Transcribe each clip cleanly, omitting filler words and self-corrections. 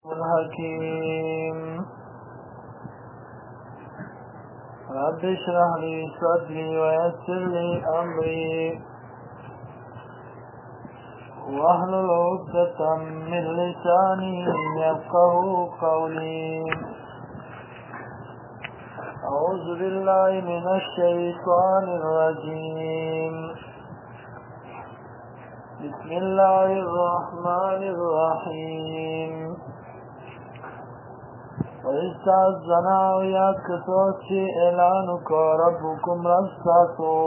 الحكيم رب اشرح لي صدري ويسر لي أمري واحلل عقدة من لساني يفقهوا قولي أعوذ بالله من الشيطان الرجيم بسم الله الرحمن الرحيم وَإِسْتَأْذَنَ يَا كَسَوْتِ إِعْلَانُكَ رَبُّكُمْ رَسَّاتُ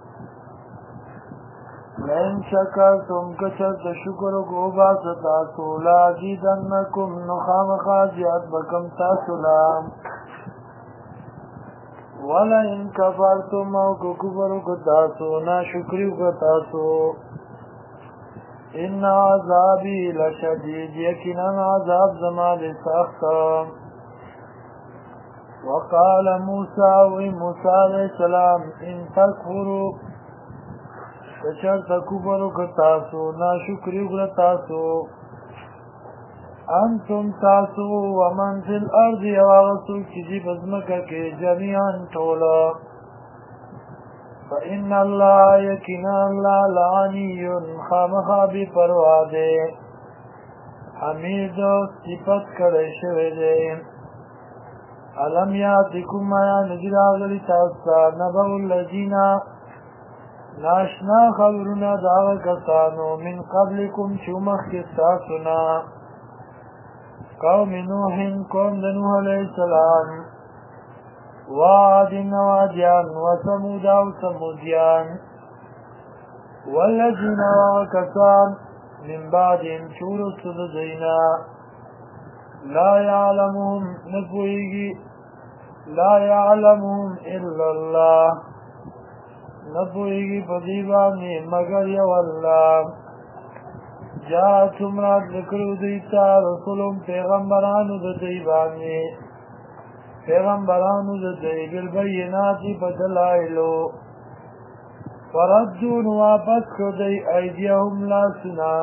لَئِنْ شَكَرْتُمْ كَشَرْتَ شُكْرُكُ بَاسَتَاتُ لَأَزِيدَنَّكُمْ نُخَامَ خَازِيَاتْ بَكَمْ تَاسُلَامْ وَلَئِنْ كَفَرْتُمْ أَوْ كُكُفَرُكُ تَاسُ نَاشُكْرِكُ تَاسُ إِنَّ عَذَابِي لَشَدِيدٌ يَقِينًا عذاب زما سخت. وقال موسى علیہ السلام ان تکفروا کچرت کفرو کتاسو ناشکری کتاسو انتم تاسو ومن فی الارض یواغسو چیزی بزمکا کے جميعاً تولا فإن اللہ یقینا اللہ لعنی خامخا بی پروادے حمید صفت کرے شویدے علم یاتکم آیا نجر آغلی تاستا نبع الذین ناشنا خبرنا دعو کسانو من قبلکم چومخ کستاسنا قوم نوح قوم دنوح علیہ السلام وعاد وعادیان وثمود وثمودیان والذین وکسان من بعدهم چورس دزینا لا يعلمهم نبوئگی لا يعلمهم الا الله نبوئگی فضیبانی مگر یو اللہ جاءتم رات ذکرو دیتا رسولم پیغمبرانو دیبانی پیغمبرانو دی بالبیناتی بدلائلو فردون واپس کو دی ایدیهم لا سنا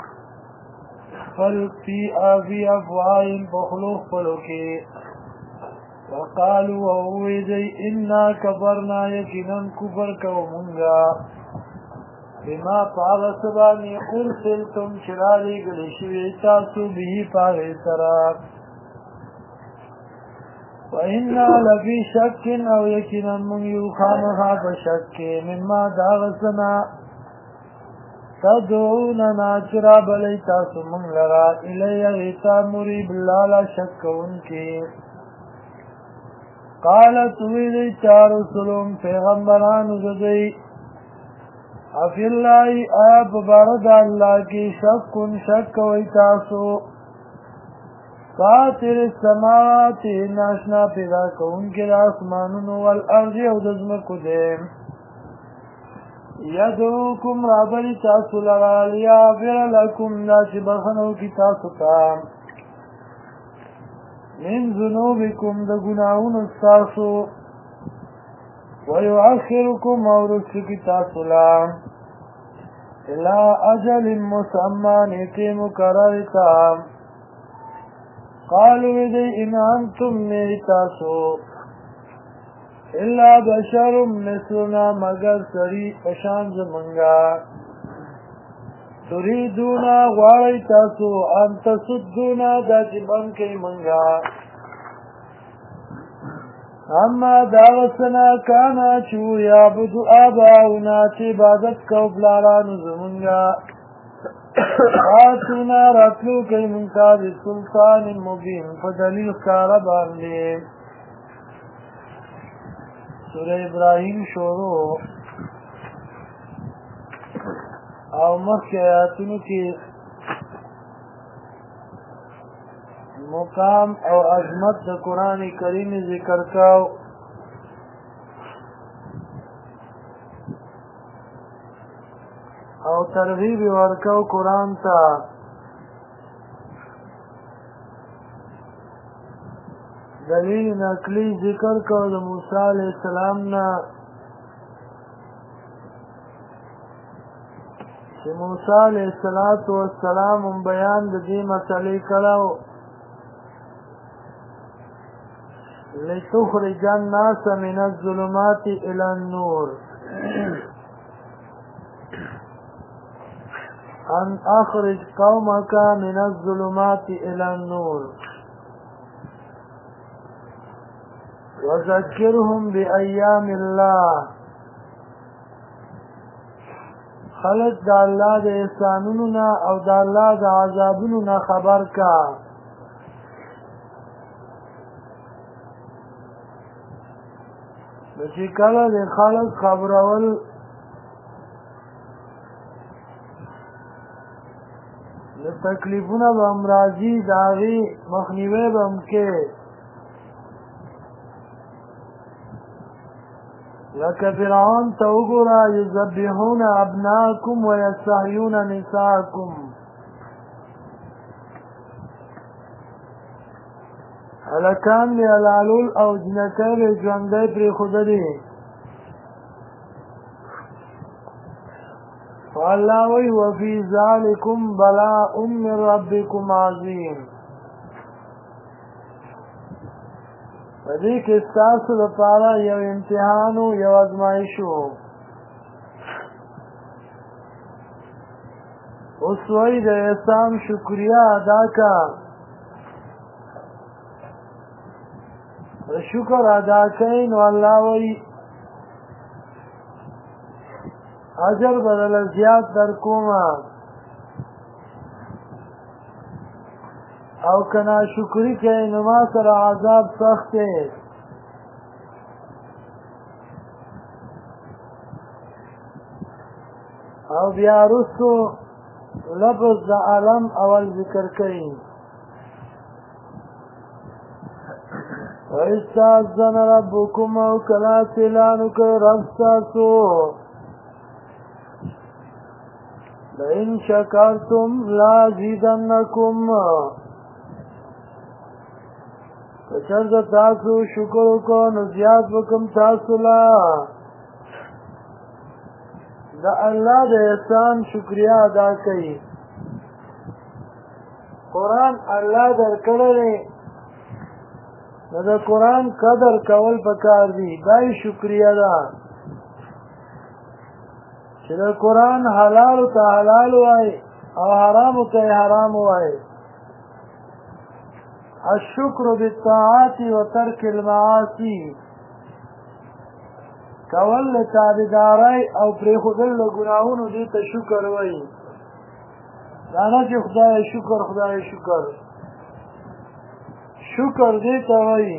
فی افواہم بخلوق پلوکی وقالوا وویدی انا کفرنا یکنن کفر کومنگا بما پاغسبانی ارسلتم شرالی گلشوی تاسو بهی پاغی سراب وَإِنَّا لَفِي شَكٍّ أَوْ يَكِنًا مُنْ يُخَامَهَا فَشَكٍّ مِمَّا دَاغَسَنَا تَدْعُونَنَا چراب لیتاسو من لرا إِلَيَّ غِيْتَا مُرِيبْ لَالَا شَكَّ اُنْكِي قَالَتْ وِلِتَا رُسُلُمْ پیغمبران زدئی افی اللہ آب بارد اللہ کی شک ویتاسو فاتر السماوات ناشنا پیدا کون کے آسمانون والارض او دزمکو دیم یدعوکم رابری تاسو لرا لیافر لکم ناچ بخنو کی تاسو تام من ذنوبکم دا گناہون استاسو ویعخرکم اورسو کی تاسو لام الى اجل مسمان کے مقرر تام قالوا دی ان انتم نیتاسو الا بشر مثلنا مگر سری پشان زمنگا تريدونا غواړی تاسو ان تصدونا دا جبن کئی منگا اما داغسنا کانا چو یابدو آباؤنا چی عبادت کو بلارانو زمنگا آتونا راتلو کئی منتاز سلطان مبین فدلیل کاربان لے سورہ ابراہیم شورو او مخی آیاتونو کی مقام او عظمت دا قرآن کریم ذکر کاو او ترغیب ورکو قرآن تا دلیل نقلی ذکر کو دا موسیٰ علیہ السلام نا چې موسی علیہ السلام بیان د دې مسلې کړو لتخرج الناس من الظلمات إلى النور أن أخرج قومك من الظلمات إلى النور وذكرهم بأيام الله خلق دا اللہ دا احسانوننا او دا اللہ دا عذابوننا خبر کا چی کله دا خلق خبرول دا تکلیفونا با امراضی داغی مخنیوه با امکه لکه فرعون ته وګوره یذبحون ابناءکم ویستحیون نساءکم هلکان دی حلالول او جنکۍ دی ژوندۍ پرېښودلې الله وی وفي ذلکم بلاء من ربکم عظیم دې کې ستاسو لپاره یو امتحان او یو ازمایش وو اوس وایي د احسان شکریا ادا کا شکر ادا کړئ نو الله وایي اجر بدل زیات در کومه او کنا شکری کوي نو ما سره عذاب سخت دی او بیا وروستو لفظ د علم اول ذکر کوي وَإِسْتَأْذَنَ رَبُّكُمْ او کلا اعلان وکړ رب ستاسو لئن شکرتم لازیدنکم کچر دا تاسو شکر کو نو زیاد وکم تاسو لا دا اللہ دا احسان شکریہ ادا کئی قرآن اللہ در کرلے دا قرآن قدر کول پکار دی دای شکریہ دا چه دا قرآن حلال تا حلال وائی او حرام تا حرام وائی الشکر بالطاعات و ترک المعاصی کول تابعدارای او پریخودل گناهونو دیتا شکر وای دانا چه خدای شکر خدای شکر شکر دیتا وای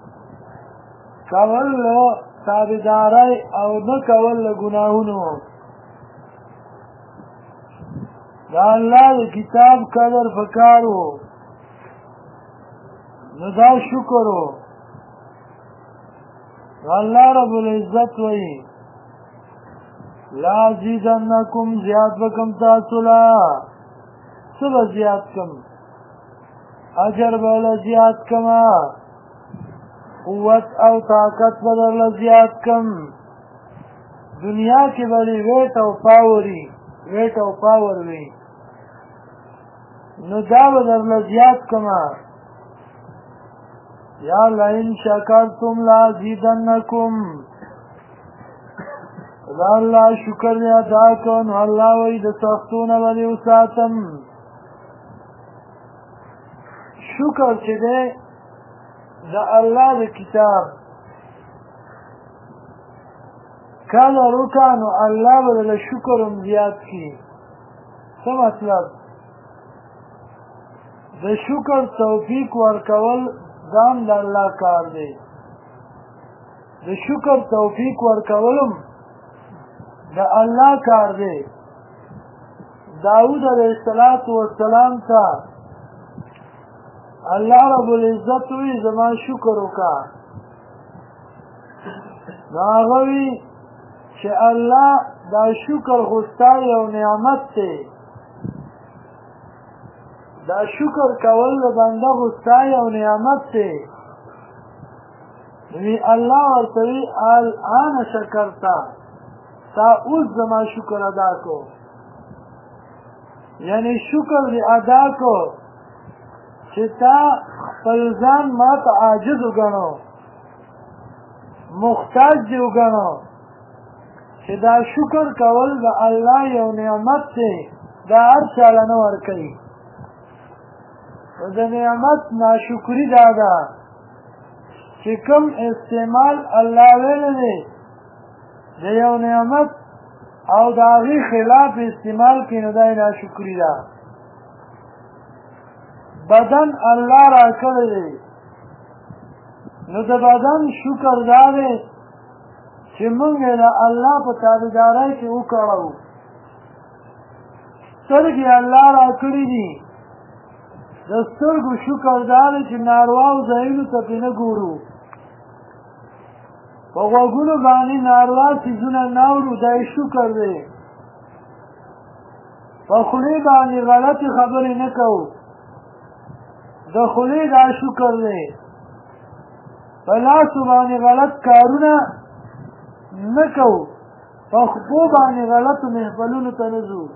کول تابعدارای او نکول گناهونو دا اللہ دا کتاب قدر فکارو نو دا شکر ہو اللہ رب العزت وی لا زیدنکم زیاد بکم تاسولا سب زیاد کم اجر بلا زیاد کما قوت او طاقت بدل زیاد کم دنیا کی بلی ویٹ او پاور وی نو دا بدل زیاد کما یا لئن شکرتم لازیدنکم دا اللہ شکر ادا کن اللہ وی دا سختون ولی وساتم شکر چه دے دا اللہ دا کتاب کالا رکانو اللہ بدل شکرم زیاد کی سم مطلب دا شکر توفیق ورکول دام دا اللہ کار دے دا شکر توفیق ورکولم دا اللہ کار دے داود علیہ السلام تا اللہ رب العزت وی زمان شکر کا ناغوی چه اللہ دا شکر غستای او نعمت تے دا شکر کول بنده غستای او نعمت تے وی اللہ ورطوی آن شکرتا تا اوز زما شکر ادا کو یعنی شکر دی ادا کو چه تا پلزان ما تا عاجز گنو محتاج دی وګڼو چې دا شکر کول د الله یو نعمت دی دا هر چاله نه ورکوي د نعمت ناشکري دا ده چې کوم استعمال الله ویلی دی د یو نعمت او د هغې خلاف استعمال کوي نو دا یې ناشکري ده بدن الله راکړی دی نو د بدن شکر دا دی چې موږ یې د الله په تابعدارۍ کې وکړو سترګې الله راکړي دي د سترګو شکر دا دی چې نارواو ځایونو ته پرې نه ګورو په غوږونو باندې ناروا څیزونه نه اورو دا یې شکر دی په خولې باندې غلطې خبرې نه کوو د خولې دا شکر دی په لاسو باندې غلط کارونه نه کوو په خپو باندې غلطو محفلونو ته نه ځو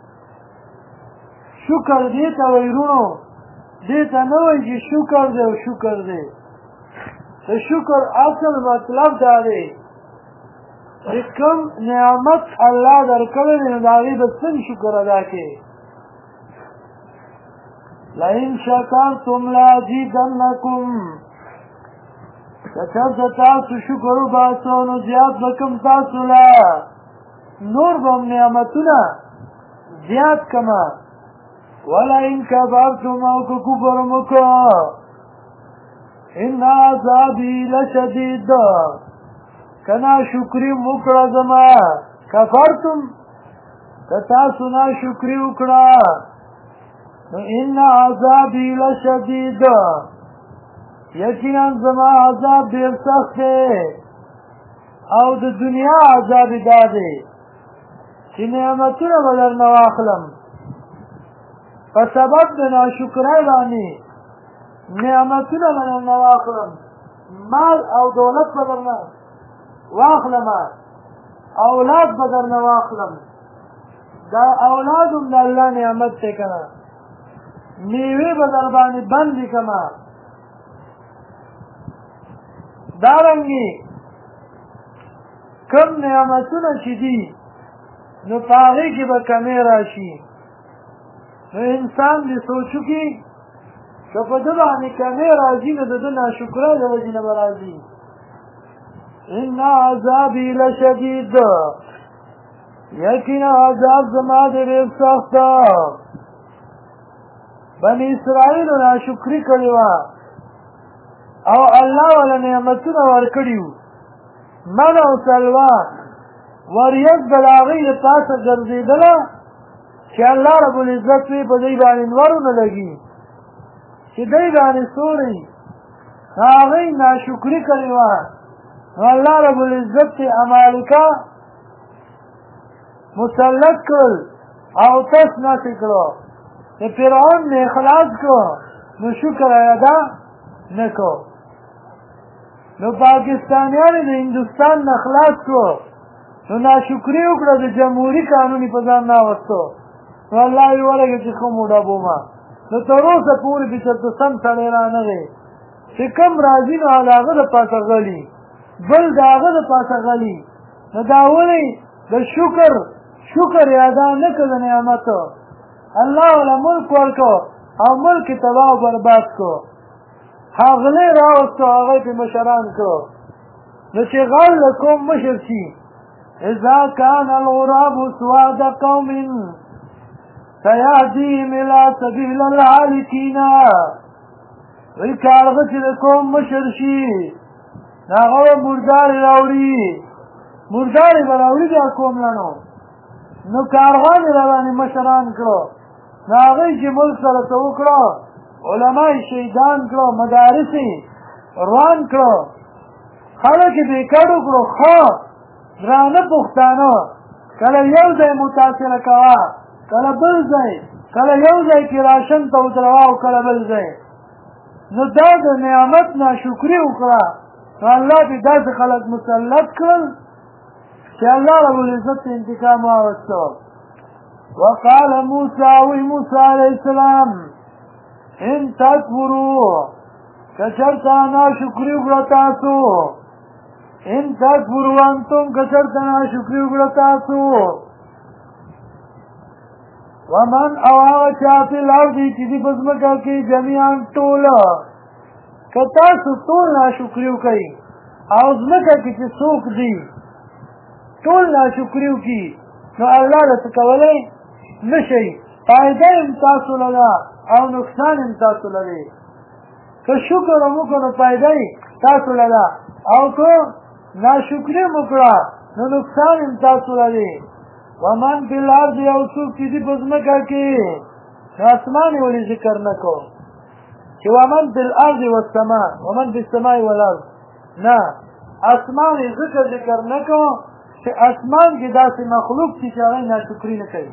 شکر دې ته وایي وروڼو دې ته نه وایي چې شکر دی او شکر دی د شکر اصل مطلب دا دی چې کوم نعمت الله درکړی دی نو د هغې به څنګه شکر ادا کړې لئن شکرتم لازیدنکم که چېرته تاسو شکر وباسو نو زیات به کوم تاسو له نور به هم نعمتونه زیات کړمه ولئن کفرتم او که کفر مو وکړو ان عذابي لشدید که ناشکري مو وکړه زما کفرتم که تاسو ناشکري وکړه نو ان عذابي لشدید یقینا زما عذاب ډېر سخت دی او د دنیا عذاب دا دی چې نعمتونه به درنه واخلم په سبب د ناشکرۍ باندې نعمتونه به درنه واخلم مال او دولت به درنه واخلم اولاد به درنه واخلم دا اولاد هم د الله نعمت دی که نه میوې به در باندې بندې کړمه دارنګې کوم نعمتونه چې دي نو په هغې کې به کمې راشي نو انسان دې سوچو کې که په ده باندې کمې راځي نو د ده ناشکرۍ د وجې نه به راځي ان عذابي لشدید یقینا عذاب زما دی ډېر سخت بني اسرائیلو ناشکري کړې وه او الله ولا نعمتونه ورکړي وو من او سلوا وریځ به د هغوی د پاسه ګرځېدله چې الله رب العزت وی په دوی باندې نور ونه لګي چې دوی باندې ستوري هغوی ناشکري کړې وه نو الله رب العزت یې امالکه مسلط کړل او تس ناسې کړو د فرعون نه خلاص کړو نو شکر یې ادا نه کړو نو پاکستانیانو د هندوستان نه خلاص کړو نو ناشکري وکړه د جمهوري قانون یې په ځان راوستو نو الله یې ولګې چې ښه موډه بومه نو تر اوسه پورې چې چېرته سم سړی رانغی چې کوم راځي نو د هغه د پاسه غلي بل د هغه د پاسه غلي نو دا ولې د شکر یې ادا نه کړه د نعمتو الله وله ملک ورکړو او ملک یې تباه او برباد کړو هغلی راوستو هغه یې پرې مشران کړو نو چې غل له کوم مشر شي اذا كان الغراب سواد قوم سيهديهم الى سبيل الهالكين وی کارغه چې د کوم مشر شي هغه به مردارې راوړي مردارې به راوړي دا قوم لنو نو کارغان یې راباندې مشران کړو نو هغوی چې ملک سره څه وکړو علما یې شهیدان کړو مدارس یې روان کړو خلک یې بېکډو کړو ښه درانه پښتانه کله یو ځای متاثره کوه کله بل ځای کله یو ځای کې راشن ته ودروه او کله بل ځای نو دا د نعمت ناشکري وکړه نو الله دې داسې خلک مسلط کړل چې الله رب العزت انتقام واخیستو وقال موسی وی موسی علیه السلام ان تکفروا که چېرته ناشکري وکړه تاسو ان تکفروا انتم کچرته ناشکري وکړه تاسو ومن او هغه چا فی الارض چې دي په ځمکه کې جمیعا ټول که تاسو ټول ناشکري وکړئ او ځمکه کې چې څوک دي ټول ناشکري وکړي نو الله له څه کولی نه شي فایده هم تاسو له ده او نقصان هم تاسو له دی که شکر هم وکړو نو فایده تاسو له ده او که ناشکري هم وکړه نو نقصان هم تاسو له دی ومن فی الارض یو څوک چې دي په ځمکه کې نو اسمان یې ولې ذکر نه کو چې ومن فی الارض والسماء ومن فی السماء والارض نه اسمان یې ذکر نه کو چې اسمان کې داسې مخلوق دي چې هغوی ناشکري نه کوي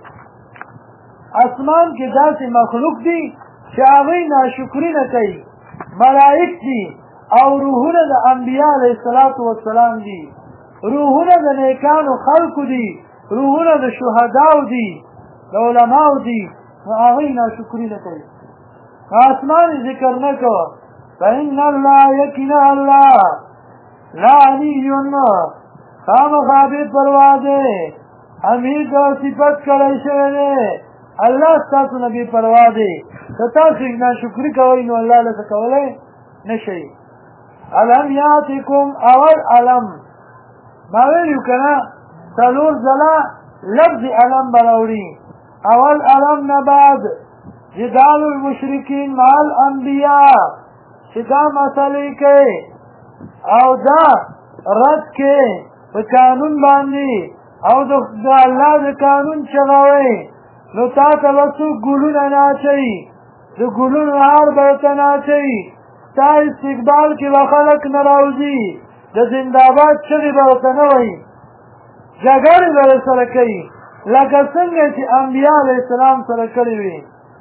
اسمان کې داسې مخلوق دي چې هغوی ناشکري نه کوي ملائک دي او روحونه د انبیا علیه الصلاة والسلام دي روحونه د نیکانو خلقو دي روحونه د شهداو دي د علماو دي نو هغوی ناشکري نه کوي اسمان ذکر نه کوه فإن الله یقینا الله لا علی خامخا بے پروا دے حمید و صفت کرائی شوئے دے اللہ ستاسو نبی پروا دے ستاسو ناشکری کوئی نو اللہ لسا کولے نشئی علم یاتکم اول علم ماویلیو کنا سلور زلا لفظ علم براوری اول علم نباد جدال المشرکین مع الانبیاء شدا مسئلے کے او دا رد کے په قانون باندې او د الله د قانون چغوي نو تا ته به څوک ګلونه نه اچوي د ګلونو هار به ورته نه اچوي ستا استقبال کې به خلک نه راوځي د زنده‌باد چغې به ورته نه وایي جګړې به ورسره کوي لکه څنګه چې انبیا علیه السلام سره کړې وي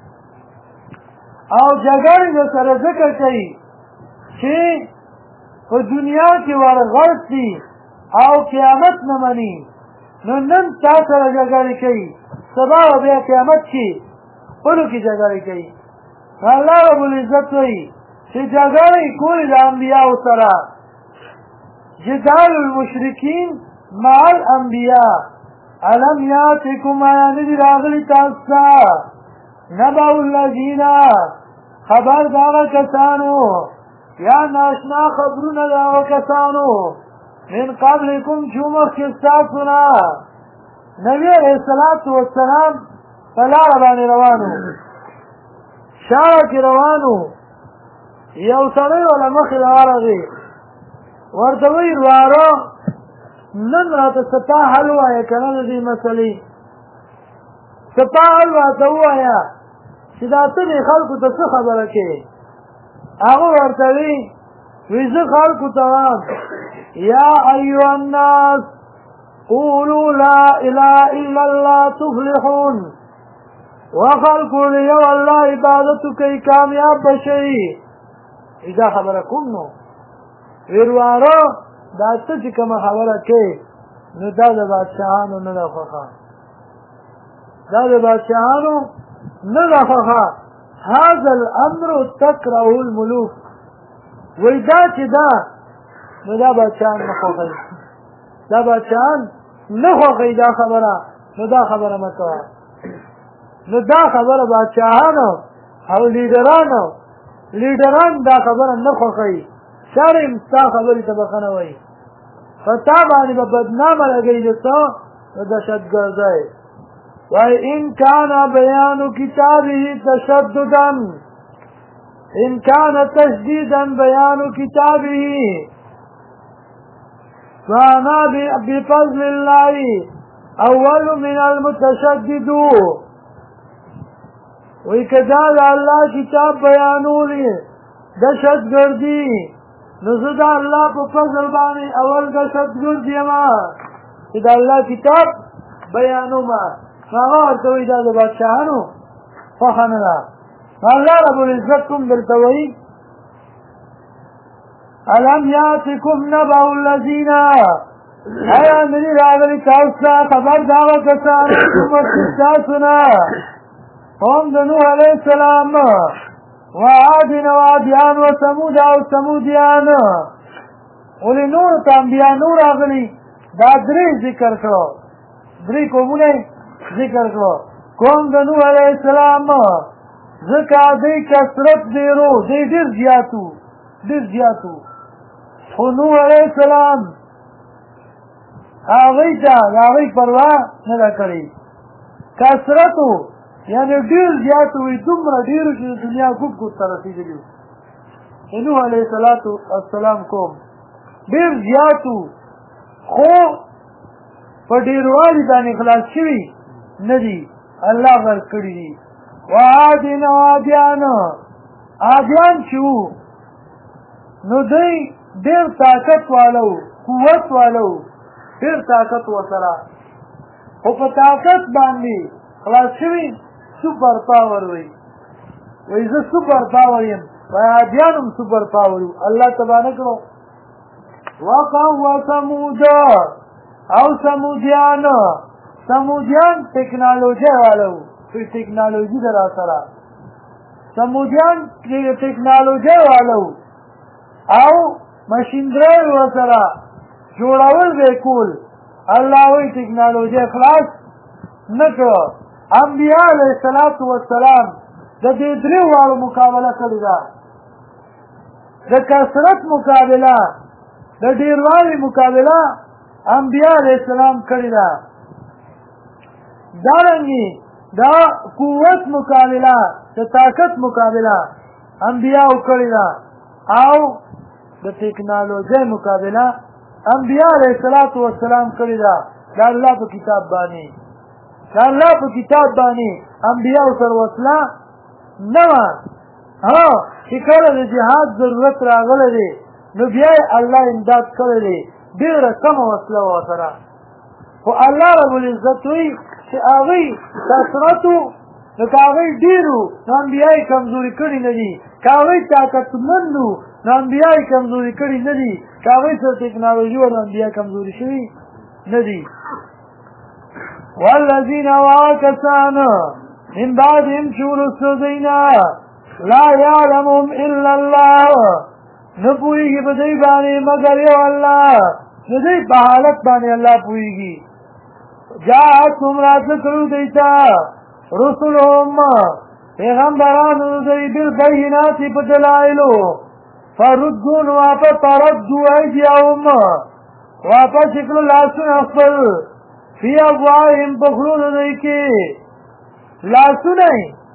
او جګړې به سره ذکر کوي چې په دنیا کې ورغړت دي او قیامت نه مني نو نن تا سره جګړې کوي سبا بیا قیامت کې خپلو کې جګړې کوي الله رب العزت وایي چې جګړې کولې د انبیاو سره جدال المشرکین مع الانبیاء علم یاتکم آیا ندی راغلی تاسو ته نبأ الذین خبر د هغه کسانو یا ناشنا خبرونه د هغه کسانو من قبلکم چې مخکې ستاسو نه نبي علیه الصلاة والسلام په لاره باندې روان و شاره کې روان و یو سړی ورله مخې راورغی ورته وایي وراره نن راته څه تا حل ووایه که نه د دې مسلې څه تا حل راته ووایه چې دا ته دې خلکو ته څه خبره کوې هغه ورته وی زه خلکو ته وایم یا ایها الناس قولوا لا اله الا الله تفلحون وخلقوا یو الله عبادتو کوي کامیاب بشئ دا خبره کوم نو ویرواره دا ته چې کومه خبره کوې نو دا د بادشاهانو نه ده خوښه دا د بادشاهانو نه ده خوښه هذا الامر تکره الملوک وی دا چې دا نو دا بادشاهان نه خوښوي دا بادشاهان نه خوښوي دا خبره نو دا خبره مه کوه نو دا خبره بادشاهانو او لیډران دا خبره نه خوښوي شرم ستا خبرې ته بخښنه وایي په تا باندې به بدنامه لګوي د څه نو دهشتګردی وایي ان کان بیان کتابه تشددا ان کان تشدیدا بیان کتابه فانا بفضل الله اول من المتشدد وی کدا د الله کتاب بیانولی دهشتګردي نو زه د الله په فضل باندې اول دهشتګرد یم چې د الله کتاب بیانوم هغه ورته وایي دا د بادشاهانو خوښه نه ده الله رب العزت کوم درته وایي الم یاتکم نبأ الذین آیا ندی راغلی تاسو ته خبر د هغه کسانو چې مخکې ستاسو نه قوم د نوح علیه السلام وعاد و عادیان و ثمود او ثمودیان ولې نورو ته انبیا نور راغلي دا درې ذکر کړو درې قومونه ذکر کړو قوم د نوح علیه السلام ځکه دوی کثرت ډېرو دوی ډېر زیاتو خو نوح علیه السلام هغوی ته د هغوی پروا نه ده کړې کثرت و یعنې ډېر زیات وي دومره ډېرو چې د دنیا ګوټ ګوټ ته رسېدلي د نوح علیه السلام قوم ډېر زیات وو خو په ډېروالي باندې خلاص شوي نه دي الله غرق کړي دي وعادین او عادیان چې وو نو دوی ډېر طاقت والا وو قوت والا وو ډېر طاقت ورسره خو په طاقت باندې خلاص شوي سوپر پاور وي وایي زه سوپر پاور یم وایي عادیان هم سوپر پاور وو الله تبانه کړو وقوم وثمود او سمودیان ټکنالوژي والو ټکنالوژي در سره سمودیان ټکنالوژي والو او ماشينري ورسره جوړول به کول الله وی ټکنالوژي خلاص نه کړو انبیاء علیه السلام د دې درې واړو مقابله کړې ده د کثرت مقابله د ډېروالي مقابله انبیاء علیه السلام کړې ده دارنګې دا قوت مقابله د طاقت مقابله انبیاءو کړې ده او د ټکنالوژۍ مقابله انبیاء علیه السلام کړې ده د الله په کتاب باندې انبیاءو سره وسله نه وه چې کله د جهاد ضرورت راغلی دی نو بیا یې الله امداد کړی دی ډېره کمه وسله وه ورسره خو الله رب العزت وایي چې هغوی کثرت وو نو که هغوی ډېر وو نو انبیا یې کمزوري کړي نه دي که هغوی طاقتمند وو نو انبیا یې کمزوري کړي نه دي که هغوی سره ټکنالوژي وه نو انبیا کمزوري شوي نه دي والذین کسان من بعدهم چې وروسته دوی نه لا یعلمهم الا الله نه پوهېږي په دوی باندې مګر یو الله د دوی په حالت باندې الله پوهېږي جاءتهم راتله کړو دوی ته رسلهم پیغمبرانو دوی بالبینات په دلایلو فردوا نو واپس تردوا ایدیهم واپس یې کړل لاسونه خپل فی افواههم په خولو دوی کې لاسونه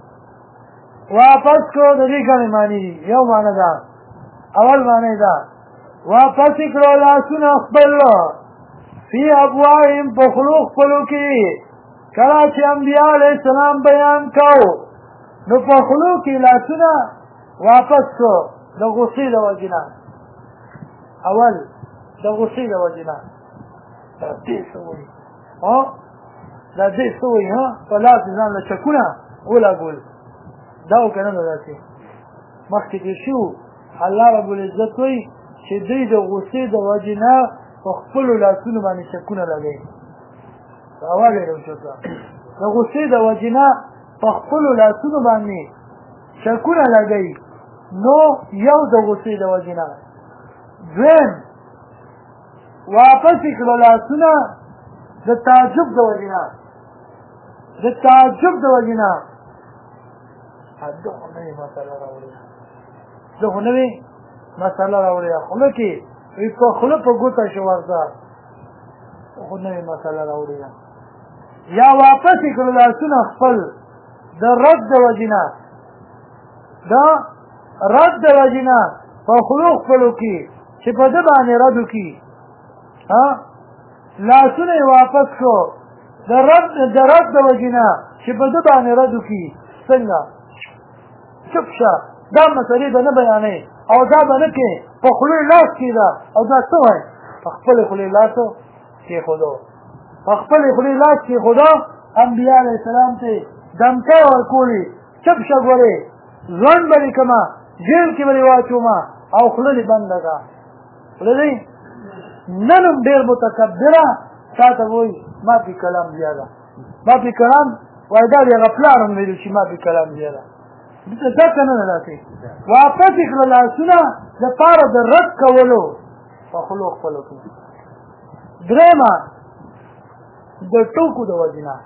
واپس کړو د دې ګڼې معنی دي یو معنی ده اول معنی ده واپس یې کړو لاسونه خپل فی افواههم په خولو خپلو کې کله چې انبیا علیه السلام بیان کو نو په خولو کې لاسونه واپس کړو د غصې د وجې نه اول د غصې د وجې نه دا دې څه وایي دا دې څه وایي په لاس ځان له چکونه ولګول دا و که نه ده داسې مخکې تېر شوي الله رب العزت وایي چې دوی د غصې د وجې نه په خپلو لاسونو باندې چکونه لګوي اول یې راوچوته د غصې د وجې نه په خپلو لاسونو باندې چکونه لګوي نو یو د غصې د وجې نه دویم واپس یې کړو لاسونه د تعجب د وجې نه ده خو نوې مسله راوړې خوله کې په خوله په ګوته شو ورته خو نوې مسله راوړې ده یا واپس یې کړو لاسونه خپل د رد د وجې نه په خولو خپلو کې چې په ده باندې رد وکړي لاسونه یې واپس کړو د رد د وجې نه چې په ده باندې رد وکړي څنګه چپ شه دا مسلې به نه بیانوي او دا به نه کې په خولې لاس کېده او دا څه وایي په خپلې خولې لاس کېښودو انبیا علیه السلام ته دمکۍ ورکولې چپ شه ګورې ځوان به دې کړمه جیل کې به دې واچومه او خوله دې بنده کړه خوله دې نن هم ډېر متکبره تا ته وایي ما پې کلام زیاده وایي دا دې هغه پلار هم ویلي چې ما پې کلام زیاده دا که نه ده داسې واپس یې کړه لاسونه دپاره د رد کولو په خلو خپلو کې. درېیمه د ټوکو د وجې نه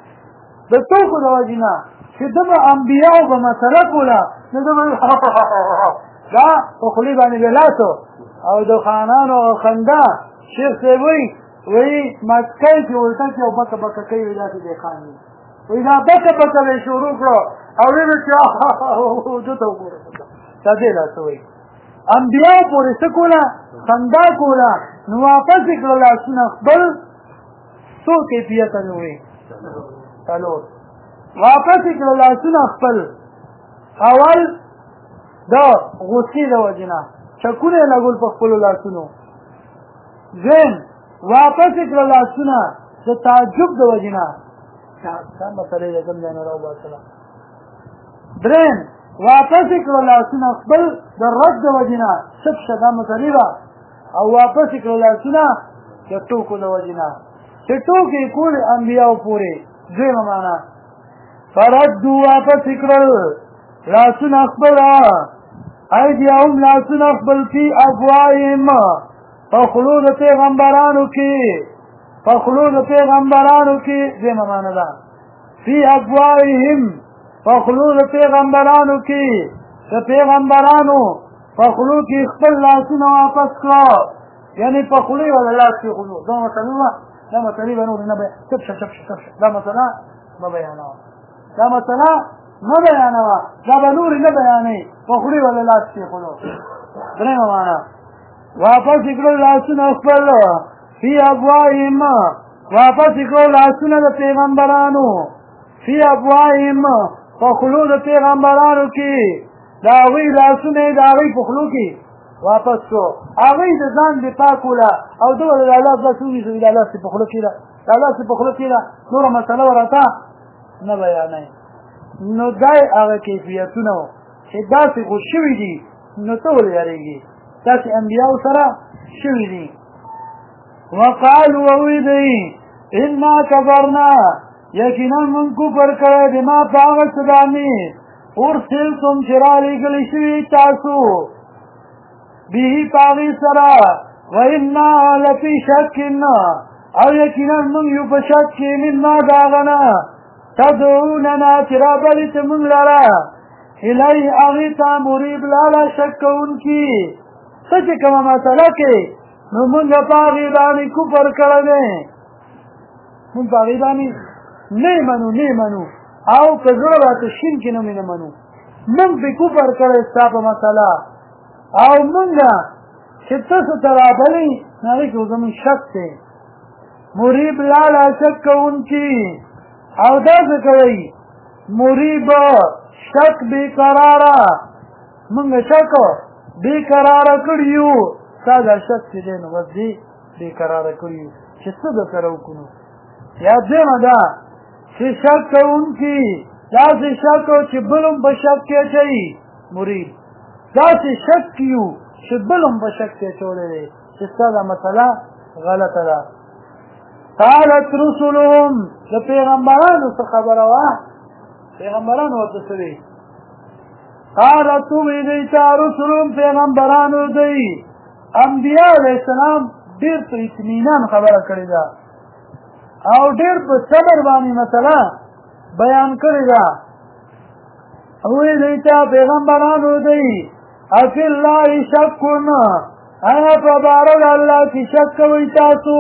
چې ده به انبیاو به مسله کوله نو ده به دا په خولې باندې به لاسو او د خانانو او خندا شیخ صاحب وایي مسکی چې ورته چې او بکه بکه کوي وایي داسې دی خان وي وایي دا بکه بکه به یې شروع کړو او ویې ویل چې ده ته وګوره دا دې لاسه وایي انبیاو پورې څه کوله خندا کوله نو واپس یې کړه لاسونه خپل څو کیفیته مې وایي څلور واپس یې کړه لاسونه خپل اول د غصې د وجې نه چکونه یې لګول په خپلو لاسونو دویم واپس یې کړه لاسونه د تعجب د وجې نه دا مسله یې کوم ځای نه راوباسله دریم واپس یې کړه لاسونه خپل د رد د وجې نه سب شه دا مسلې وه او واپس یې کړه لاسونه د ټوکو د وجې نه چې ټوکې یې کولې انبیاو پورې دویمه معنا فردو واپس یې کړل لاسونه خپل ایدیهم لاسونه خپل فی افواههم په خولو د پیغمبرانو کې دویمه معنا ده فی افواههم په خولو د پیغمبرانو کې د پیغمبرانو په خولو کې خپل لاسونه واپس کړه یعنې په خولې ولا لاس کې خولو دا مسلې به نور نه چپ شه دا مسله مه بیانوه دا به نورې نه بیانوي په خولې ولا لاس کې خولو درېیمه معنا واپس یې کړل لاسونه خپل فی افواههم واپس یې کړل لاسونه د پیغمبرانو فی افواههم په خولو د پیغمبرانو کې د هغوی لاسونه یې د هغوی په خولو کې واپس شو هغوی د ځان دفاع کوله او ده به د الله داسې وویل دا لاس یې په خوله کې ده نوره مسله ورته نه بیانوي نو دا هغه کیفیتونه وو چې داسې خو شوي دي نو ته ولې یارېږي داسې انبیاو سره شوي دي وقالو ووی دی انا کفرنا یقینا من کفر کړی بما په هغه څه باندې ارسلتم چې رالیږلي شوي تاسو به په هغې سره وانا لفي شک او یقینا موږ یو په شک کې مما د هغه نه تدعوننا چې رابلې ته موږ لره الی هغې ته مریب لاله شک کوونکي څه چې کومه مسله کې نو موږ په هغې باندې کفر کړی دی موږ په هغې باندې نه منو او په زړه راته شین کې نه مې نه منو موږ پې کفر کړی ستا په مسله او موږ چې تاسو ته رابلې نو هغې کې زموږ شک دی مریب لاله شک کوونکي او داسې کوئ مریب شک بېقراره موږ شک بېقراره کړي یو ستا دا شک چې دی نو بس دې بېقراره کړي یو چې څه در سره وکړو یا دویمه ده چې شک کوونکي داسې شک چې بل هم په شک کې اچوي مریب داسې شک یو چې بل هم په شک کې اچولی دی چې ستا دا مسله غلطه ده قالت رسلهم د پیغمبرانو څه خبره وه پیغمبرانو ورته څه دی قالت ووی دی ته رسلهم پیغمبرانو دی انبیا علیه السلام ډېر په اطمینان خبره کړې ده او ډېر په صبر باندې مسله بیان کړې ده ووی دی ته پیغمبرانو دی افی الله شکون آیا په باره د الله کې شک کوئ تاسو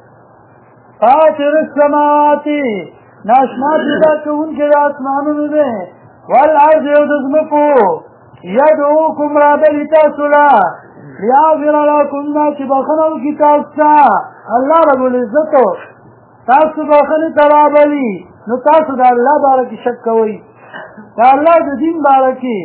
فاطر السماوات ناشنا پیدا کوونکی د اسمانونو دی والارض او د ځمکو یدعوکم رابلي تاسو له لیغفر لکم دا چې بخښنه وکړي تاسو ته الله رب العزت تاسو بخښنې ته رابلي نو تاسو د الله باره کې شک کوئ د الله د دین باره کې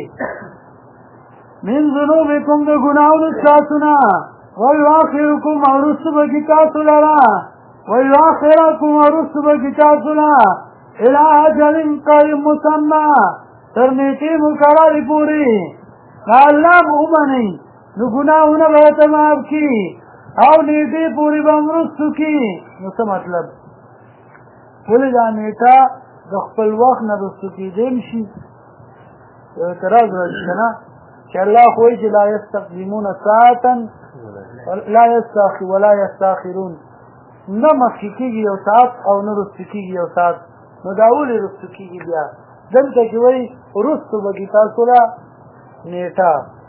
من ذنوبکم د ګناهونو ستاسو نه ویؤخرکم او رسو به کړي تاسو لره ویؤخرکم او رسو به کړي تاسو نه الی اجل قریب مسمى تر نیټې مقررې پورې که الله مو ومنئ نو ګناهونه به ورته معاف کړي او نیټې پورې به هم رسو کړي نو څه مطلب ولې دا نیټه د خپل وخت نه رسو کېدی هم شي یو اعتراض راځي که نه چې الله خو وایي چې لا یستقدمون ساعة لا یستاخر ولا یستاخرون نه مخکې کېږي یو ساعت او نه رسته کېږي یو ساعت نو دا ولې رسته کېږي بیا دلته کې وایي رسته به کې تاسو له نیټه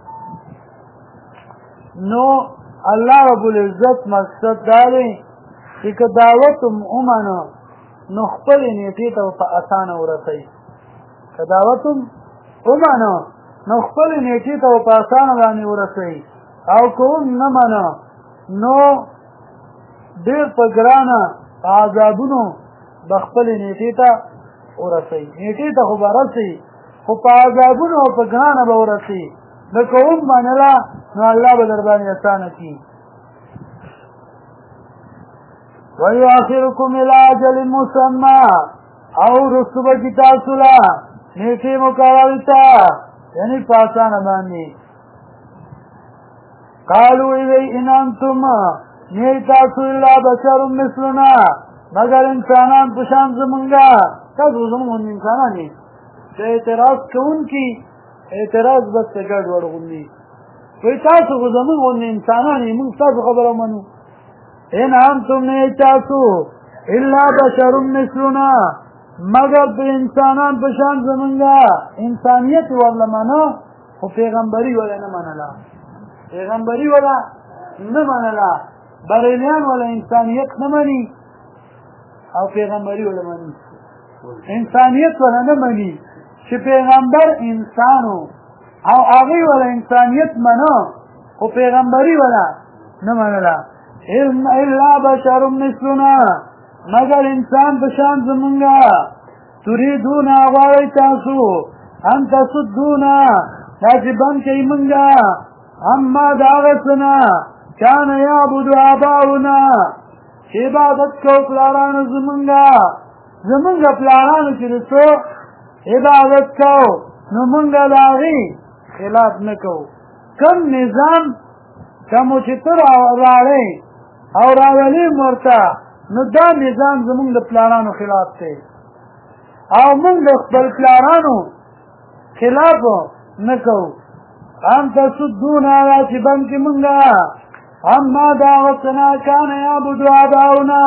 نو الله رب العزت مقصد دا دی چې که دعوت ومنو نو خپلې نیټې ته په اسانه ورسوي که دعوت ومنو نو خپلې نیټې ته په اسانه باندې ورسوي او که هم نه منو نو ډېر په ګرانه عذابونو به خپلې نیټې ته ورسوي نیټې ته خو به رسوي خو په عذابونو او په ګرانه به ورسوي نو که هم منله نو الله به در باندې اسانه کړي وَيُؤَخِّرُكُمْ إِلَىٰ أَجَلٍ مُّسَمًّى او رسو به کې تاسو له نیټې مقررې ته یعنې په اسانه باندې قالوا إن أنتم نه تاسو الا بشر مثلنا مگر انسانان په شان زمونږه تاسو زمونږ انسانان یې چې اعتراض کوونکي اعتراض بس ګډ وډ غوندي وایي تاسو خو زمونږ انسانان یې موږ تاسو خبره منو ان انتم نه تاسو الا بشر مثلنا مگر د انسانان په شان زمونږه انسانیت ورله منو خو پیغمبري ولا نه منله پیغمبري ولا نه منله بریلیان ولا انسانیت نه مني او پیغمبري ولا مني انسانیت ولا نه مني چې پیغمبر انسانو او هغه ولا انسانیت منو او پیغمبري ولا نه منله الا بشر مثلنا مگر انسان بشان زمونږه تريدون غواړئ تاسو ان تصدونا چې بند کوي مونږه اما د هغه څه نه كان يعبد آباؤنا چې عبادت کو پلارانو زمونږه پلارانو چې څو عبادت کو نو مونږه د هغې خلاف نه کوو کم نظام کومو چې ته راوړې او راولې ورته نو دا نظام زمونږ د پلارانو خلاف دی او مونږ د خپل پلارانو خلاف نه کوو ان تصدونا چې بند کې مونږه اما دعوتنا كان يعبد آباؤنا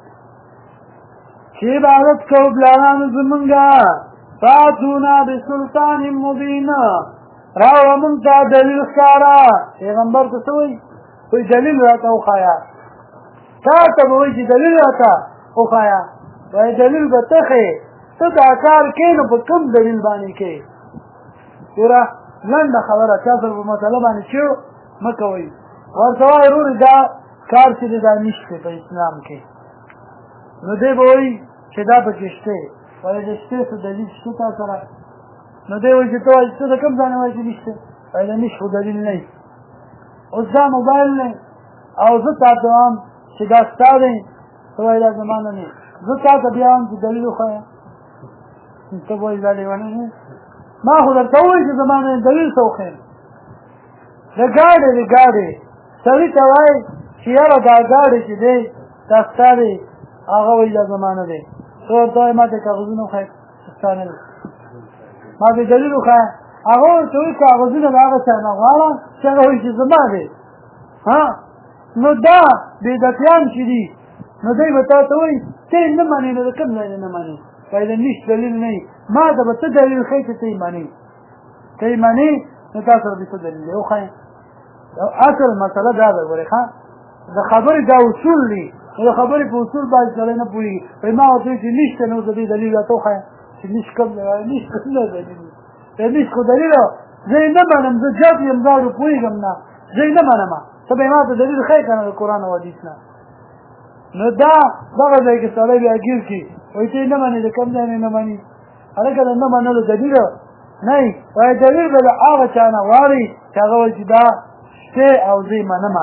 چې عبادت کو پلارانو زمونږه فاتونا بسلطان مبین راوړه مونږ ته دلیل ښکاره پیغمبر ته څه وایي وایي دلیل راته وښایه تا ته به وایي چې دلیل راته وښایه وایي دلیل به ته ښې ته دا کار کوې نو په کوم دلیل باندې کوې ګوره لنډه خبره چا سره په مسله باندې چیړ مه کوئ ورته وایي وروڼې دا کار چې دی دا نشته په اسلام کې نو دی به وایي چې دا پکې شته وایي د شته څه دلیل شته تا سره نو دی وایي چې ته وایي ته د کوم ځای نه وایي چې نشته وایي د نشته خو دلیل نه وي اوس دا موبایل دی او زه تا ته وایم چې دا ستا دی ته وایي دا زما نه دی زه تا ته بیا وایم چې دلیل وښایه ته به وایي دا لیونی دی ما خو درته ووایي چې زما نه دلیل څه وښیم د ګاډې سړي ته وایي چې یاره دا ګاډی چې دی دا ستا دی هغه وایي دا زما نه دی ته ورته وایي ما ته کاغذونه وښایه چې ستا نه دی ما ته دلیل وښایه هغه ورته وایي کاغذونه د هغه چا نه غواړه چې هغه وایي چې زما دی نو دا بدعتیان چې دي نو دی به تا ته وایي ته یې نه منې نو د کوم ځای نه منې وایي د نشت دلیل نه وي ما ته به ته دلیل ښایي چې ته یې منې ته یې منې نو تا سره دې څه دلیل دی وښایه اصل مسله دا ده ګورې ښه د خبرې دا اصول دي د خبرې په اصول باندې سړی نه پوهېږي وایي ما ورته وایي چې نشته نو د دې دلیل راته وښایه چې نشت کوم دی وایي نشت نه دلیل د نشت خو دلیل زه یې نه منم زه جاب یم داړو پوهېږم نه زه یې نه منم ته به یې ما ته دلیل ښایي که نه د قرآن او حدیث نه نو دا دغه ځای کې سړی بیا ګیر کړي وایي ته یې نه منې د کوم ځای نه منې هلکه د نه منلو دلیل نه وي وایي دلیل به د هغه چا نه غواړي چې هغه وایي چې دا شته او زه یې منمه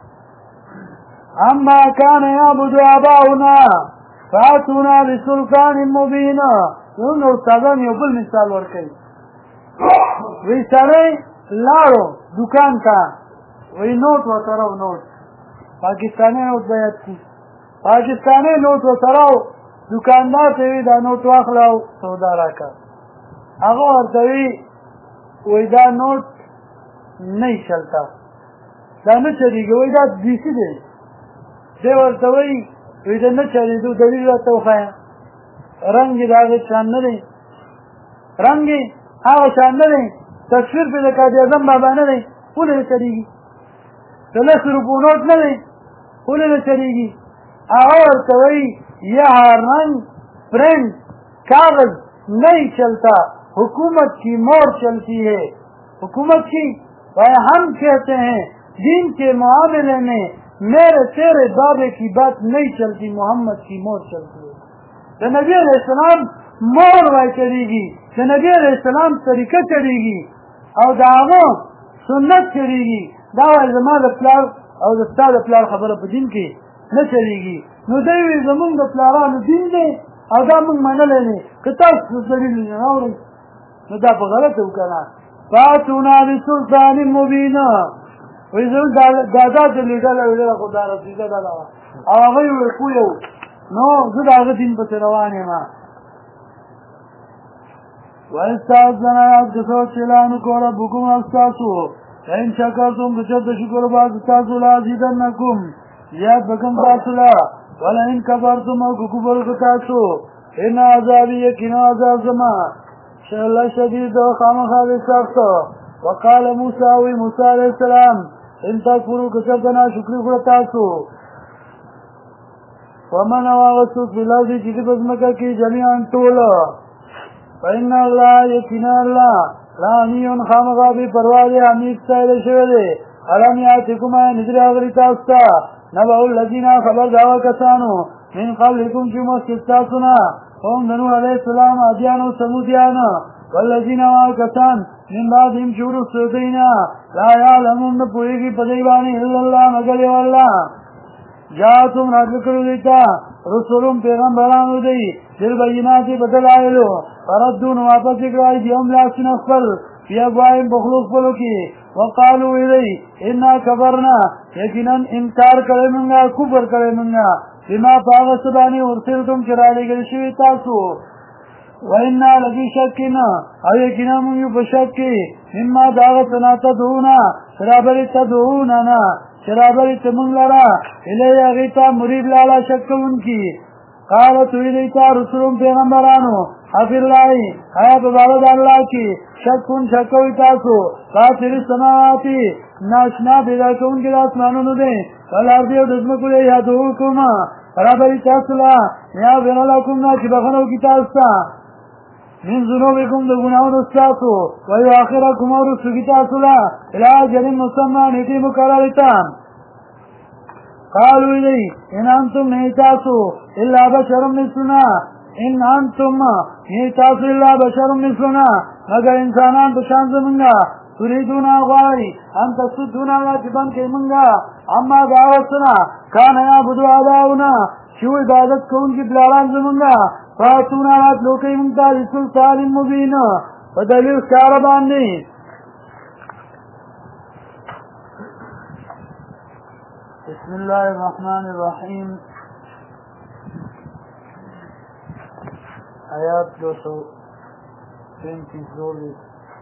اما كان يعبد آباؤنا فاتونا بسلطان مبین زموږ استادان یو بل مثال ورکوي وایي سړی لاړو دکان ته وایي نوټ ورته راو نوټ پاکستاني نوټ به یاد کړي پاکستاني نوټ ورته راو دکاندار ته وایي دا نوټ واخله او سودا راکړه هغه ورته وایي دا نوټ نه چلتا دا نه چلېږي وایي دا دیسي دی دی ورته وایي وایي د نه چلېدو دلیل راته وښایه رنګ یې د هغې شان نه دی رنګ یې هغه شان نه دی تصویر پرې د قاضي اعظم بابا نه دی ولې نه چلېږي د 10 روپو نوټ نه دی ولې نه چلېږي هغه ورته وایي یہاں رنگ پرنٹ کاغذ نہیں چلتا حکومت کی مور چلتی ہے حکومت کی ہم کہتے ہیں دین کے معاملے میں میرے تیرے بابے کی بات نہیں چلتی محمد کی مور چلتی ہے تو نبی علیہ السلام مور وای چلیږي د نبی علیہ السلام طریقه چلیږي او د هغه سنت چلیږي دا وایي زما د پلار او د ستا د پلار خبره په دین کې نه چلیږي نو دی وایي زمونږ د پلارانو دین دی او دا موږ منلی دی که تاسو دلیل نه اورئ نو دا په غلطه وکړه فاتونا بسلطان مبین وایي زموږ دا داسې لیدله ویډله خو دا رسېده ده او هغه یې ویل پوه یو نو زه د هغه دین پسې روان یم وَإِسْتَأْذَنَ يَعْبْدُ چِلَانُكُمْ رَبُّكُمْ أَسْتَاسُ لَئِنْ شَكَرْتُمْ كَچَرْتَ شُكْرُ بَعْضُ تَاسُ لَأَزِيدَنَّكُمْ زِيَادَ بَكَمْ تَاسُ لَا وَلَئِنْ كَفَرْتُمْ أَوْ كُفْرُ تَاسُ إِنَّ عَذَابِي يَقِينًا عَذَابُ زَمَا شَدِيدٌ خَامَخَا سَخْتٌ وَقَالَ موسى علیہ السلام إِنْ تَكْفُرُوا كَچَرْتَ ناشکري وکړه تاسو وَمَنْ وَاغَسُوسْ فِي الْأَرْضِ چې دې په ځمکه کې جميعاً ټول فإن الله یقینا الله لعنی خامخا بې پروا دی حمید ستایل شوی دی الم یاتکم نذر راغلی تاسو ته نبأ الذین خبر د هغه کسانو من قبلکم چې مخکې ستاسو نه قوم د نوح علیه السلام عادیان او ثمودیان والذین هغه کسان من بعدهم چې وروسته دوی نه لا یعلمون نه پوهېږي په دوی باندې الا الله مګر یو الله جاءتهم راغلي کړي دوی ته رسولون پیغمبرانو دی بالبینات بدلایلو فردون واپس کړای دیوم لاسونه خپل بی افواههم بخلو خپلو کې وقالو ویلی انا کفرنا یقینا انکار کړی مونږه کفر کړی مونږه بما په هغه څه باندې ارسلتم چې رالیږل شوي تاسو وإنا لفي شک او یقینا مونږ یو په شک کې مما د هغه څه نه تدعونا تدعوننا شرابری تمون لرا الی اغیتا مریب لالا شک کوونکی قالت ویلیتا رسولم پیغمبرانو حفی اللہ آیا ببارد اللہ کی شک کن شکوی تاسو فاتر السماواتی ناشنا پیدا کونکی دا اسمانونو دیں والارضی و دزمکو لی یادوکم رابری تاسو لا یا فرالکم نا چی بخنو کی تاستا من ذنوبکم دا گناہون استاسو ویو آخرکم اور رسو کی تاسو لا الہ جرم مسلمان نیتی مقرارتان قالوا إلي إن أنتم نهتاسوا إلا بشر مثلنا إن أنتم نهتاسوا إلا بشر مثلنا مگر إنسانان بشان زمنگا تريدون أغواري أن تصدون واجبان كي منگا أما دعوتنا كان يعبدو آباؤنا شو عبادت كون کی بلاران زمنگا فاتونا راتلو كي منگتا بسلطان مبين فدلیل کاربان نہیں بسم الله الرحمن الرحیم آیات 234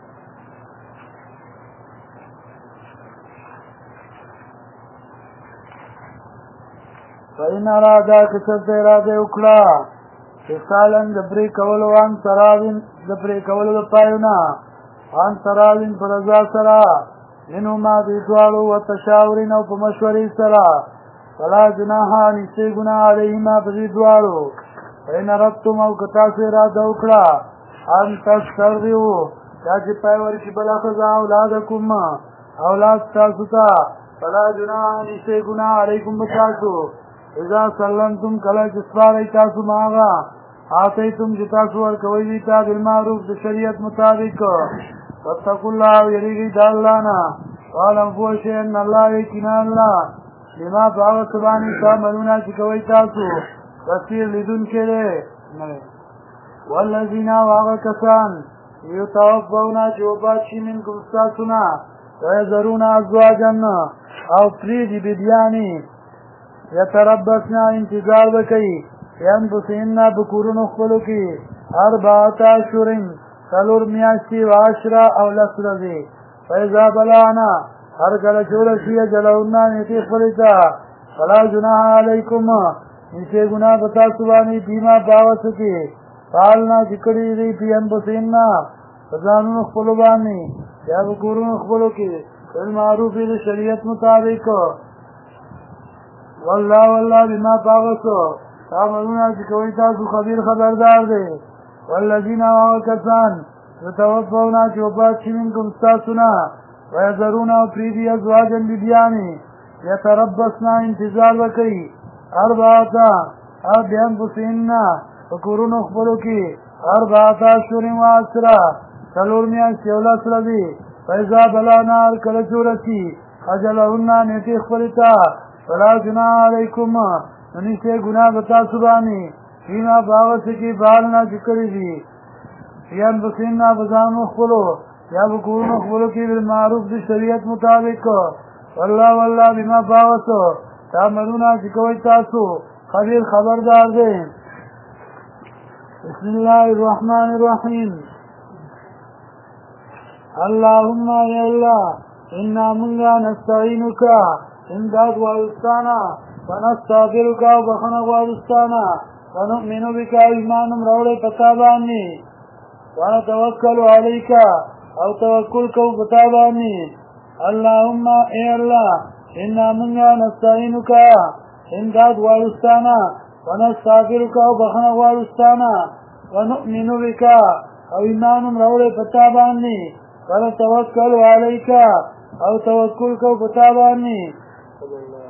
فإن ارادا کسر اراده وکړه فسالن دبرې کولو وان تراوین دبرې کولو د پایونه وان تراوین پر ځا سره انو ما دی دوالو و تشاورین او په مشورې سره فلا جناحا نشته ګناه علیهما په دې دوالو فإن ربتم او که تاسو اراده وکړه ان تسترضعوا دا چې پای ورکړي بله ښځه اولادکم اولاد تاسو ته فلا جناحا نشته ګناه علیکم په تاسو اذا سلمتم کله چې سپارئ تاسو ماغه آتیتم چې تاسو ورکوئ دي ته بالمعروف د شریعت مطابق واتقوا الله ويريږي د الله نه واعلم پوه ان الله یقینا الله لما باغ سبحانه تعملون چې کوي تاسو بصیر لیدونکی دی والذین واغ کسان یتوفون چې وفات شي منکم تاسو نه ويذرون ازواجا او پریدي بدیانی یتربصنا انتظار وکړي ينبسن بکورونو خپلو کې 4 اشهر څلور میاشتې و 10 او 10 ورځې فإذا بلغنا هر کله چې ورسي اجلهن نیټې خپلې ته فلا جناح علیکم نشته ګناه په تاسو باندې فیما په هغه څه کې فعلنا چې کړي دي فی انفسهن په ځانونو خپلو باندې یا په کورونو خپلو کې بالمعروف د شریعت مطابق والله بما په هغه څه تعملون چې کوئ تاسو خبیر خبردار دی والذین کسان یتوفون چې وفات شي منکم ستاسو نه ويذرون پریدي ازواجا بیبیانې یتربصن انتظار وکړي اربعه بانفسهن په کورونو خپلو کې اربعه اشهر وعشره څلور میاشتې او لس ورځې فاذا بلغنا کله چې ورسي اجلهن نیټې خپلې ته فلا جناح علیکم نشته ګناه په تاسو باندې فیما په هغه څه کې فعلنا چې کړي دي فی انفسهن په ځانونو خپلو یا په کورونو خپلو کې بالمعروف د شریعت مطابق والله بما په هغه څه تعملون چې کوئ تاسو خبیر خبردار دی بسم الله الرحمن الرحیم اللهم یا الله انا منگا نستعینک امداد وارستانا ونستغفرک وبخنا وارستانا ونؤمن بك ایمانم روڑے پتابانی ونتوکل علیک او توکل کو پتابانی اللهم اے اللہ انا منگا نستعینک امداد وارستانا ونستغفرک وبخنا وارستانا ونؤمن بك او ایمانم روڑے پتابانی ونتوکل علیک او توکل کو پتابانی